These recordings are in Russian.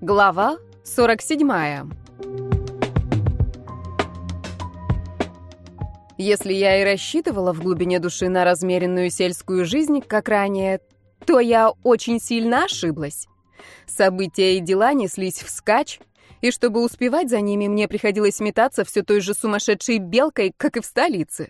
Глава 47. Если я и рассчитывала в глубине души на размеренную сельскую жизнь, как ранее, то я очень сильно ошиблась. События и дела неслись вскачь, и чтобы успевать за ними, мне приходилось метаться все той же сумасшедшей белкой, как и в столице.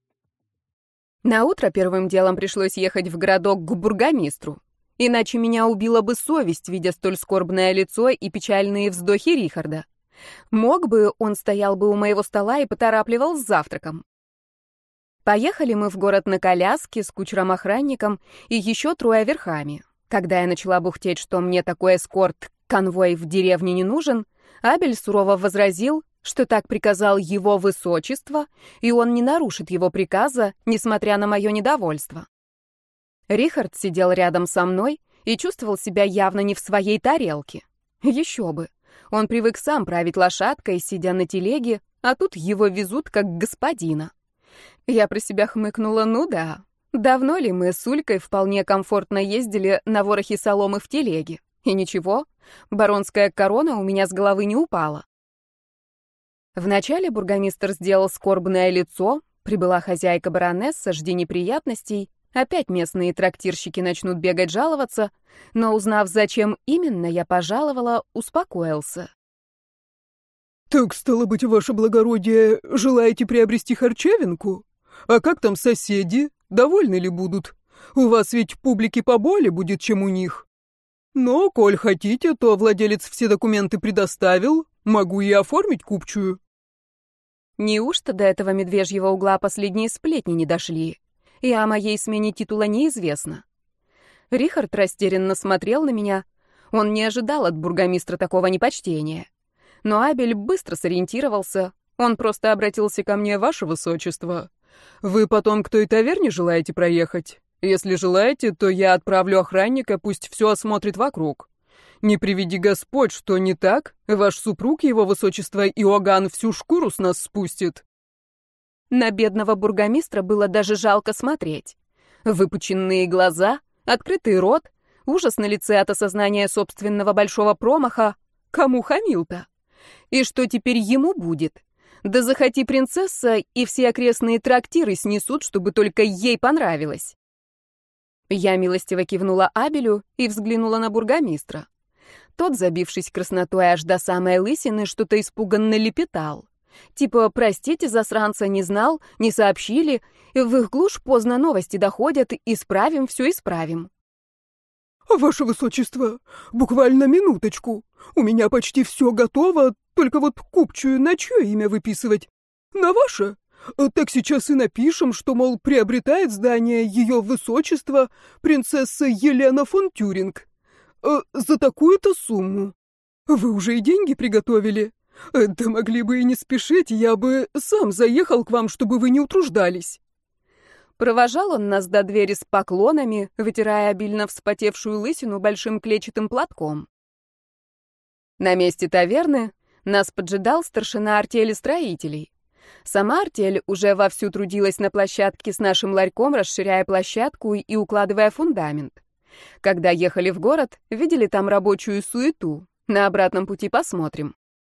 Наутро первым делом пришлось ехать в городок к бургомистру. Иначе меня убила бы совесть, видя столь скорбное лицо и печальные вздохи Рихарда. Мог бы, он стоял бы у моего стола и поторапливал с завтраком. Поехали мы в город на коляске с кучером-охранником и еще 3 верхами. Когда я начала бухтеть, что мне такой эскорт-конвой в деревне не нужен, Абель сурово возразил, что так приказал его высочество, и он не нарушит его приказа, несмотря на мое недовольство. Рихард сидел рядом со мной и чувствовал себя явно не в своей тарелке. Еще бы. Он привык сам править лошадкой, сидя на телеге, а тут его везут как господина. Я про себя хмыкнула, ну да. Давно ли мы с Улькой вполне комфортно ездили на ворохе соломы в телеге? И ничего, баронская корона у меня с головы не упала. Вначале бургомистр сделал скорбное лицо, прибыла хозяйка-баронесса, жди неприятностей. Опять местные трактирщики начнут бегать жаловаться, но, узнав, зачем именно я пожаловала, успокоился. «Так, стало быть, ваше благородие, желаете приобрести харчевинку? А как там соседи? Довольны ли будут? У вас ведь публики поболее будет, чем у них. Но, коль хотите, то владелец все документы предоставил, могу и оформить купчую». Неужто до этого медвежьего угла последние сплетни не дошли? И о моей смене титула неизвестно. Рихард растерянно смотрел на меня. Он не ожидал от бургомистра такого непочтения. Но Абель быстро сориентировался. Он просто обратился ко мне: «Ваше высочество, вы потом к той таверне желаете проехать? Если желаете, то я отправлю охранника, пусть все осмотрит вокруг. Не приведи Господь, что не так, ваш супруг, его высочество Иоганн, всю шкуру с нас спустит». На бедного бургомистра было даже жалко смотреть. Выпученные глаза, открытый рот, ужас на лице от осознания собственного большого промаха. Кому хамил-то? И что теперь ему будет? Да захоти принцесса, и все окрестные трактиры снесут, чтобы только ей понравилось. Я милостиво кивнула Абелю и взглянула на бургомистра. Тот, забившись краснотой аж до самой лысины, что-то испуганно лепетал. Типа: «Простите, засранца, не знал, не сообщили, в их глушь поздно новости доходят, исправим, все исправим». «Ваше высочество, буквально минуточку. У меня почти все готово, только вот купчую на чье имя выписывать? На ваше? Так сейчас и напишем, что, мол, приобретает здание ее высочество принцесса Елена фон Тюринг. За такую-то сумму. Вы уже и деньги приготовили? Да могли бы и не спешить, я бы сам заехал к вам, чтобы вы не утруждались». Провожал он нас до двери с поклонами, вытирая обильно вспотевшую лысину большим клетчатым платком. На месте таверны нас поджидал старшина артели строителей. Сама артель уже вовсю трудилась на площадке с нашим ларьком, расширяя площадку и укладывая фундамент. Когда ехали в город, видели там рабочую суету. На обратном пути посмотрим.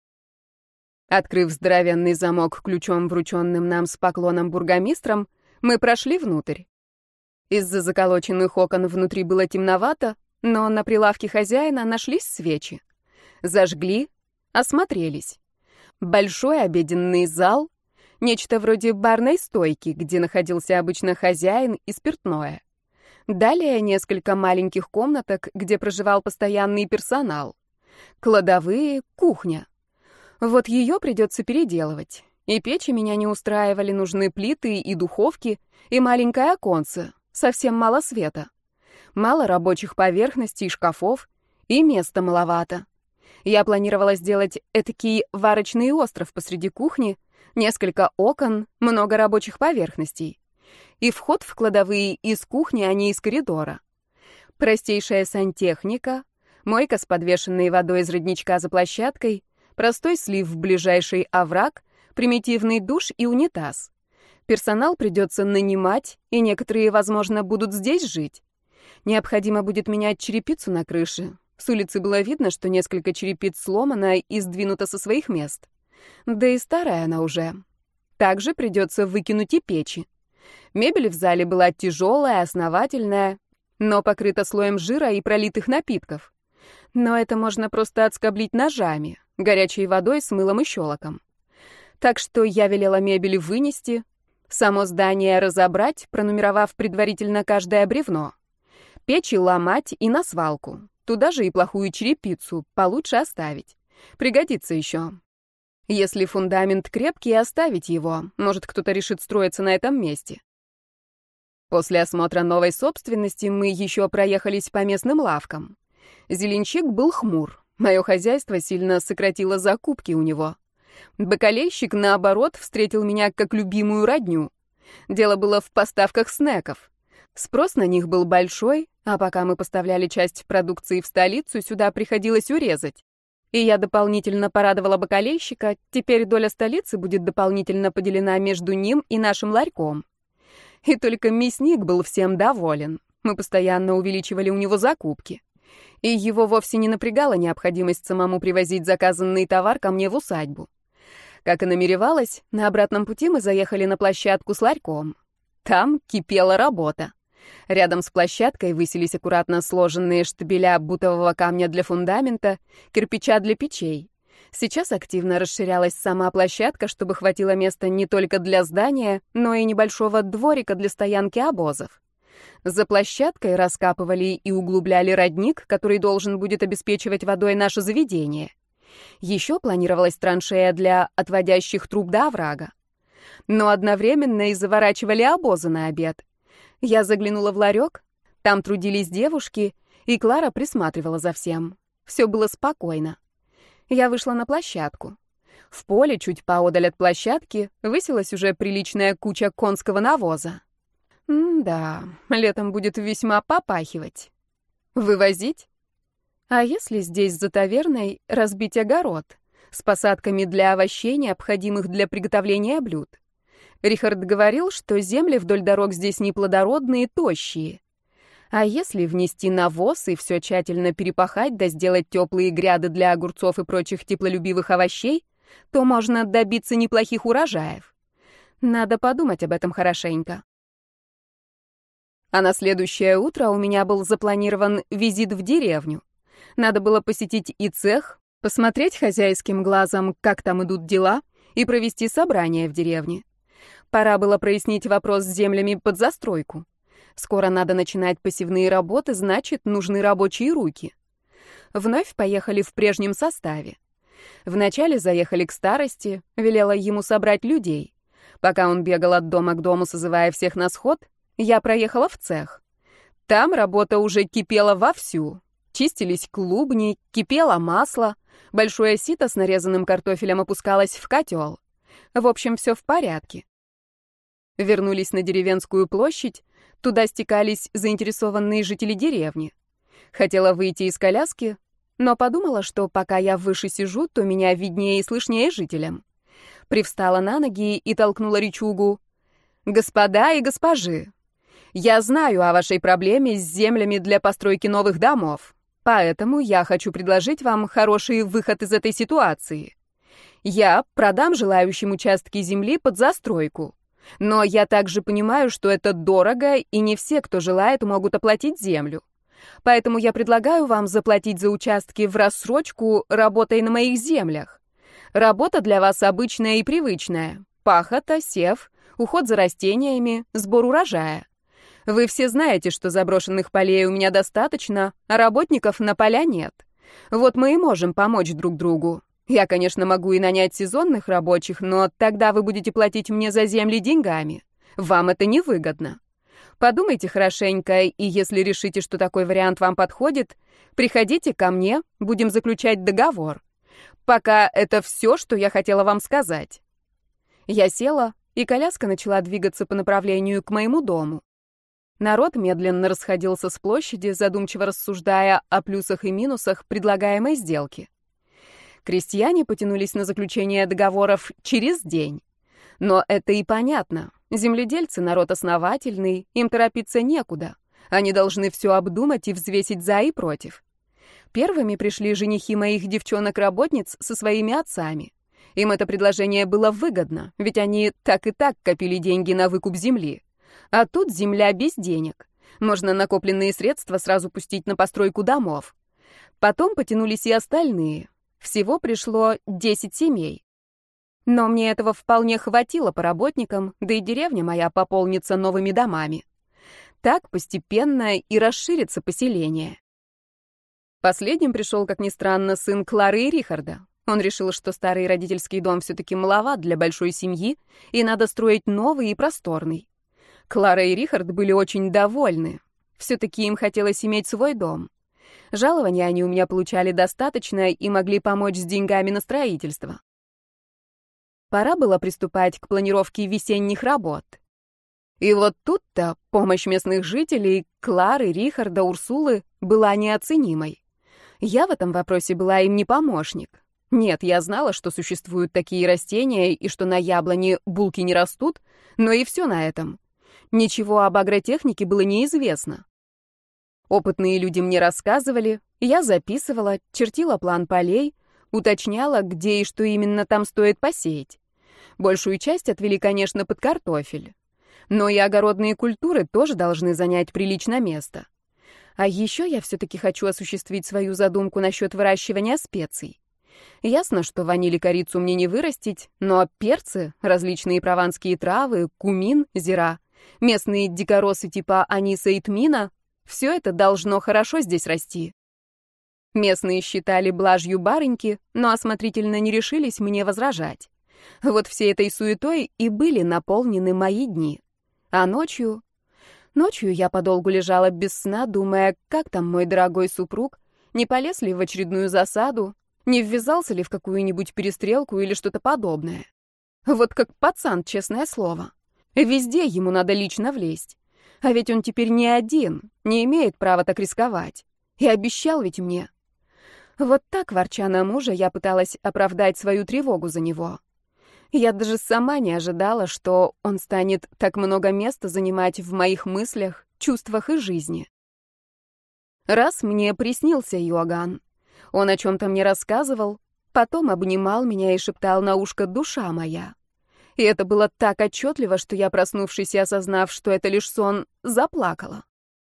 Открыв здоровенный замок ключом, врученным нам с поклоном бургомистром, мы прошли внутрь. Из-за заколоченных окон внутри было темновато, но на прилавке хозяина нашлись свечи. Зажгли, осмотрелись. Большой обеденный зал, нечто вроде барной стойки, где находился обычно хозяин и спиртное. Далее несколько маленьких комнаток, где проживал постоянный персонал. Кладовые, кухня. Вот ее придется переделывать. И печи меня не устраивали, нужны плиты и духовки, и маленькое оконце, совсем мало света. Мало рабочих поверхностей и шкафов, и места маловато. Я планировала сделать этакий варочный остров посреди кухни, несколько окон, много рабочих поверхностей. И вход в кладовые из кухни, а не из коридора. Простейшая сантехника, мойка с подвешенной водой из родничка за площадкой, простой слив в ближайший овраг, примитивный душ и унитаз. Персонал придется нанимать, и некоторые, возможно, будут здесь жить. Необходимо будет менять черепицу на крыше. С улицы было видно, что несколько черепиц сломано и сдвинуто со своих мест. Да и старая она уже. Также придется выкинуть и печи. Мебель в зале была тяжелая, основательная, но покрыта слоем жира и пролитых напитков. Но это можно просто отскоблить ножами, горячей водой с мылом и щелоком. Так что я велела мебель вынести, само здание разобрать, пронумеровав предварительно каждое бревно. Печи ломать и на свалку. Туда же и плохую черепицу получше оставить. Пригодится еще. Если фундамент крепкий, оставить его. Может, кто-то решит строиться на этом месте. После осмотра новой собственности мы еще проехались по местным лавкам. Зеленщик был хмур. Мое хозяйство сильно сократило закупки у него. Бакалейщик, наоборот, встретил меня как любимую родню. Дело было в поставках снеков. Спрос на них был большой, а пока мы поставляли часть продукции в столицу, сюда приходилось урезать. И я дополнительно порадовала бакалейщика, теперь доля столицы будет дополнительно поделена между ним и нашим ларьком. И только мясник был всем доволен. Мы постоянно увеличивали у него закупки. И его вовсе не напрягала необходимость самому привозить заказанный товар ко мне в усадьбу. Как и намеревалась, на обратном пути мы заехали на площадку с ларьком. Там кипела работа. Рядом с площадкой высились аккуратно сложенные штабеля бутового камня для фундамента, кирпича для печей. Сейчас активно расширялась сама площадка, чтобы хватило места не только для здания, но и небольшого дворика для стоянки обозов. За площадкой раскапывали и углубляли родник, который должен будет обеспечивать водой наше заведение. Еще планировалась траншея для отводящих труб до оврага. Но одновременно и заворачивали обозы на обед. Я заглянула в ларек, там трудились девушки, и Клара присматривала за всем. Все было спокойно. Я вышла на площадку. В поле, чуть поодаль от площадки, высилась уже приличная куча конского навоза. Да, летом будет весьма попахивать. Вывозить? А если здесь за таверной разбить огород с посадками для овощей, необходимых для приготовления блюд? Рихард говорил, что земли вдоль дорог здесь неплодородные, тощие. А если внести навоз и все тщательно перепахать, да сделать теплые гряды для огурцов и прочих теплолюбивых овощей, то можно добиться неплохих урожаев. Надо подумать об этом хорошенько. А на следующее утро у меня был запланирован визит в деревню. Надо было посетить и цех, посмотреть хозяйским глазом, как там идут дела, и провести собрание в деревне. Пора было прояснить вопрос с землями под застройку. Скоро надо начинать посевные работы, значит, нужны рабочие руки. Вновь поехали в прежнем составе. Вначале заехали к старости, велела ему собрать людей. Пока он бегал от дома к дому, созывая всех на сход, я проехала в цех. Там работа уже кипела вовсю. Чистились клубни, кипело масло, большое сито с нарезанным картофелем опускалось в котел. В общем, все в порядке. Вернулись на деревенскую площадь, туда стекались заинтересованные жители деревни. Хотела выйти из коляски, но подумала, что пока я выше сижу, то меня виднее и слышнее жителям. Привстала на ноги и толкнула речугу. «Господа и госпожи, я знаю о вашей проблеме с землями для постройки новых домов, поэтому я хочу предложить вам хороший выход из этой ситуации. Я продам желающим участки земли под застройку. Но я также понимаю, что это дорого, и не все, кто желает, могут оплатить землю. Поэтому я предлагаю вам заплатить за участки в рассрочку, работой на моих землях. Работа для вас обычная и привычная. Пахота, сев, уход за растениями, сбор урожая. Вы все знаете, что заброшенных полей у меня достаточно, а работников на поля нет. Вот мы и можем помочь друг другу. Я, конечно, могу и нанять сезонных рабочих, но тогда вы будете платить мне за земли деньгами. Вам это невыгодно. Подумайте хорошенько, и если решите, что такой вариант вам подходит, приходите ко мне, будем заключать договор. Пока это все, что я хотела вам сказать». Я села, и коляска начала двигаться по направлению к моему дому. Народ медленно расходился с площади, задумчиво рассуждая о плюсах и минусах предлагаемой сделки. Крестьяне потянулись на заключение договоров через день. Но это и понятно. Земледельцы — народ основательный, им торопиться некуда. Они должны все обдумать и взвесить за и против. Первыми пришли женихи моих девчонок-работниц со своими отцами. Им это предложение было выгодно, ведь они так и так копили деньги на выкуп земли. А тут земля без денег. Можно накопленные средства сразу пустить на постройку домов. Потом потянулись и остальные. Всего пришло 10 семей. Но мне этого вполне хватило по работникам, да и деревня моя пополнится новыми домами. Так постепенно и расширится поселение. Последним пришел, как ни странно, сын Клары и Рихарда. Он решил, что старый родительский дом все-таки маловат для большой семьи, и надо строить новый и просторный. Клара и Рихард были очень довольны. Все-таки им хотелось иметь свой дом. Жалования они у меня получали достаточно и могли помочь с деньгами на строительство. Пора было приступать к планировке весенних работ. И вот тут-то помощь местных жителей, Клары, Рихарда, Урсулы, была неоценимой. Я в этом вопросе была им не помощник. Нет, я знала, что существуют такие растения и что на яблоне булки не растут, но и все на этом. Ничего об агротехнике было неизвестно. Опытные люди мне рассказывали, я записывала, чертила план полей, уточняла, где и что именно там стоит посеять. Большую часть отвели, конечно, под картофель. Но и огородные культуры тоже должны занять приличное место. А еще я все-таки хочу осуществить свою задумку насчет выращивания специй. Ясно, что ваниль и корицу мне не вырастить, но перцы, различные прованские травы, кумин, зира, местные дикоросы типа аниса и тмина — все это должно хорошо здесь расти. Местные считали блажью барыньки, но осмотрительно не решились мне возражать. Вот всей этой суетой и были наполнены мои дни. А ночью я подолгу лежала без сна, думая, как там мой дорогой супруг, не полез ли в очередную засаду, не ввязался ли в какую-нибудь перестрелку или что-то подобное. Вот как пацан, честное слово. Везде ему надо лично влезть. А ведь он теперь не один, не имеет права так рисковать. И обещал ведь мне. Вот так, ворча на мужа, я пыталась оправдать свою тревогу за него. Я даже сама не ожидала, что он станет так много места занимать в моих мыслях, чувствах и жизни. Раз мне приснился Иоганн. Он о чем-то мне рассказывал, потом обнимал меня и шептал на ушко «душа моя». И это было так отчетливо, что я, проснувшись и осознав, что это лишь сон, заплакала.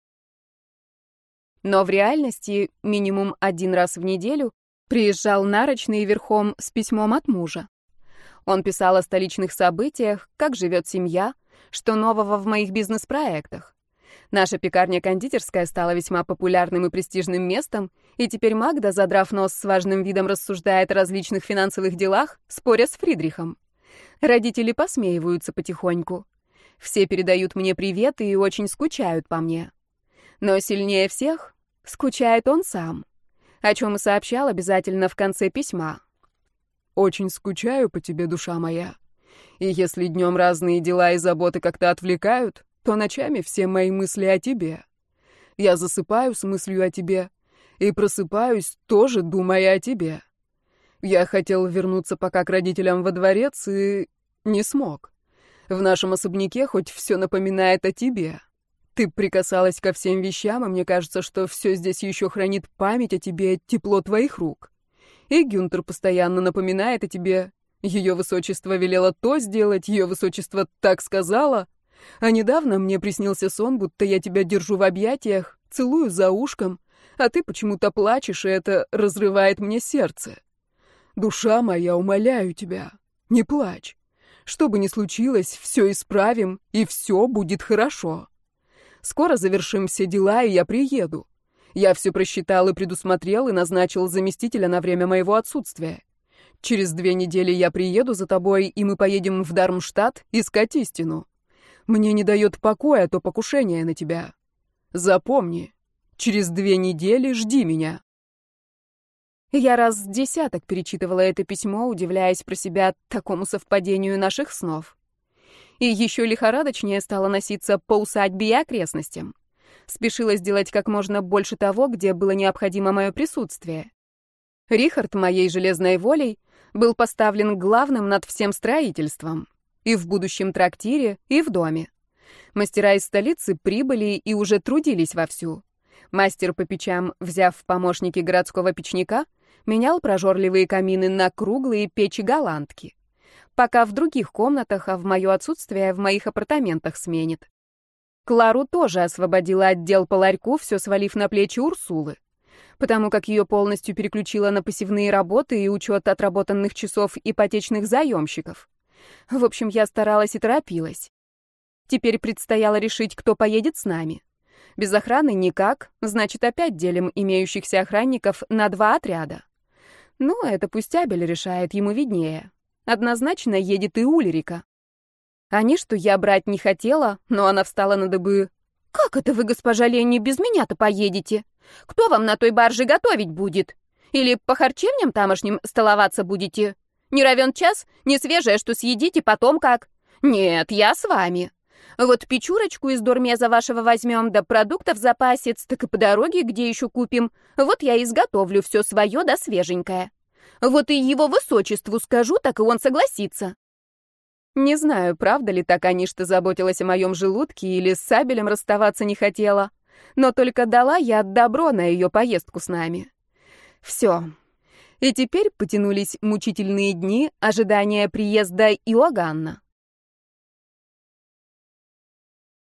Но в реальности минимум один раз в неделю приезжал нарочный верхом с письмом от мужа. Он писал о столичных событиях, как живет семья, что нового в моих бизнес-проектах. Наша пекарня-кондитерская стала весьма популярным и престижным местом, и теперь Магда, задрав нос, с важным видом рассуждает о различных финансовых делах, споря с Фридрихом. Родители посмеиваются потихоньку. Все передают мне приветы и очень скучают по мне. Но сильнее всех скучает он сам, о чем и сообщал обязательно в конце письма. «Очень скучаю по тебе, душа моя. И если днем разные дела и заботы как-то отвлекают, то ночами все мои мысли о тебе. Я засыпаю с мыслью о тебе и просыпаюсь, тоже думая о тебе. Я хотел вернуться пока к родителям во дворец и не смог. В нашем особняке хоть все напоминает о тебе. Ты прикасалась ко всем вещам, и мне кажется, что все здесь еще хранит память о тебе, тепло твоих рук. И Гюнтер постоянно напоминает о тебе. Ее высочество велело то сделать, ее высочество так сказала. А недавно мне приснился сон, будто я тебя держу в объятиях, целую за ушком, а ты почему-то плачешь, и это разрывает мне сердце. Душа моя, умоляю тебя, не плачь. Что бы ни случилось, все исправим, и все будет хорошо. Скоро завершим все дела, и я приеду. Я все просчитал и предусмотрел, и назначил заместителя на время моего отсутствия. Через 2 недели я приеду за тобой, и мы поедем в Дармштадт искать истину. Мне не дает покоя то покушение на тебя. Запомни, через 2 недели жди меня». Я раз с десяток перечитывала это письмо, удивляясь про себя такому совпадению наших снов. И еще лихорадочнее стала носиться по усадьбе и окрестностям. Спешила сделать как можно больше того, где было необходимо мое присутствие. Рихард моей железной волей был поставлен главным над всем строительством. И в будущем трактире, и в доме. Мастера из столицы прибыли и уже трудились вовсю. Мастер по печам, взяв в помощники городского печника, менял прожорливые камины на круглые печи-голландки. Пока в других комнатах, а в мое отсутствие в моих апартаментах сменит. Клару тоже освободила отдел по ларьку, все свалив на плечи Урсулы, потому как ее полностью переключила на пассивные работы и учет отработанных часов ипотечных заемщиков. В общем, я старалась и торопилась. Теперь предстояло решить, кто поедет с нами. Без охраны никак, значит, опять делим имеющихся охранников на 2 отряда. Ну, это пусть Абель решает, ему виднее. Однозначно едет и Ульрика. Они, что я брать не хотела, но она встала на дыбы. «Как это вы, госпожа Ленни, без меня-то поедете? Кто вам на той барже готовить будет? Или по харчевням тамошним столоваться будете? Не равен час, не свежее, что съедите, потом как? Нет, я с вами. Вот печурочку из дормеза вашего возьмем, да продуктов запасец, так и по дороге, где еще купим. Вот я изготовлю все свое да свеженькое. Вот и его высочеству скажу, так и он согласится». Не знаю, правда ли так они, что заботилась о моем желудке или с Сабелем расставаться не хотела, но только дала я добро на ее поездку с нами. Все. И теперь потянулись мучительные дни ожидания приезда Иоганна.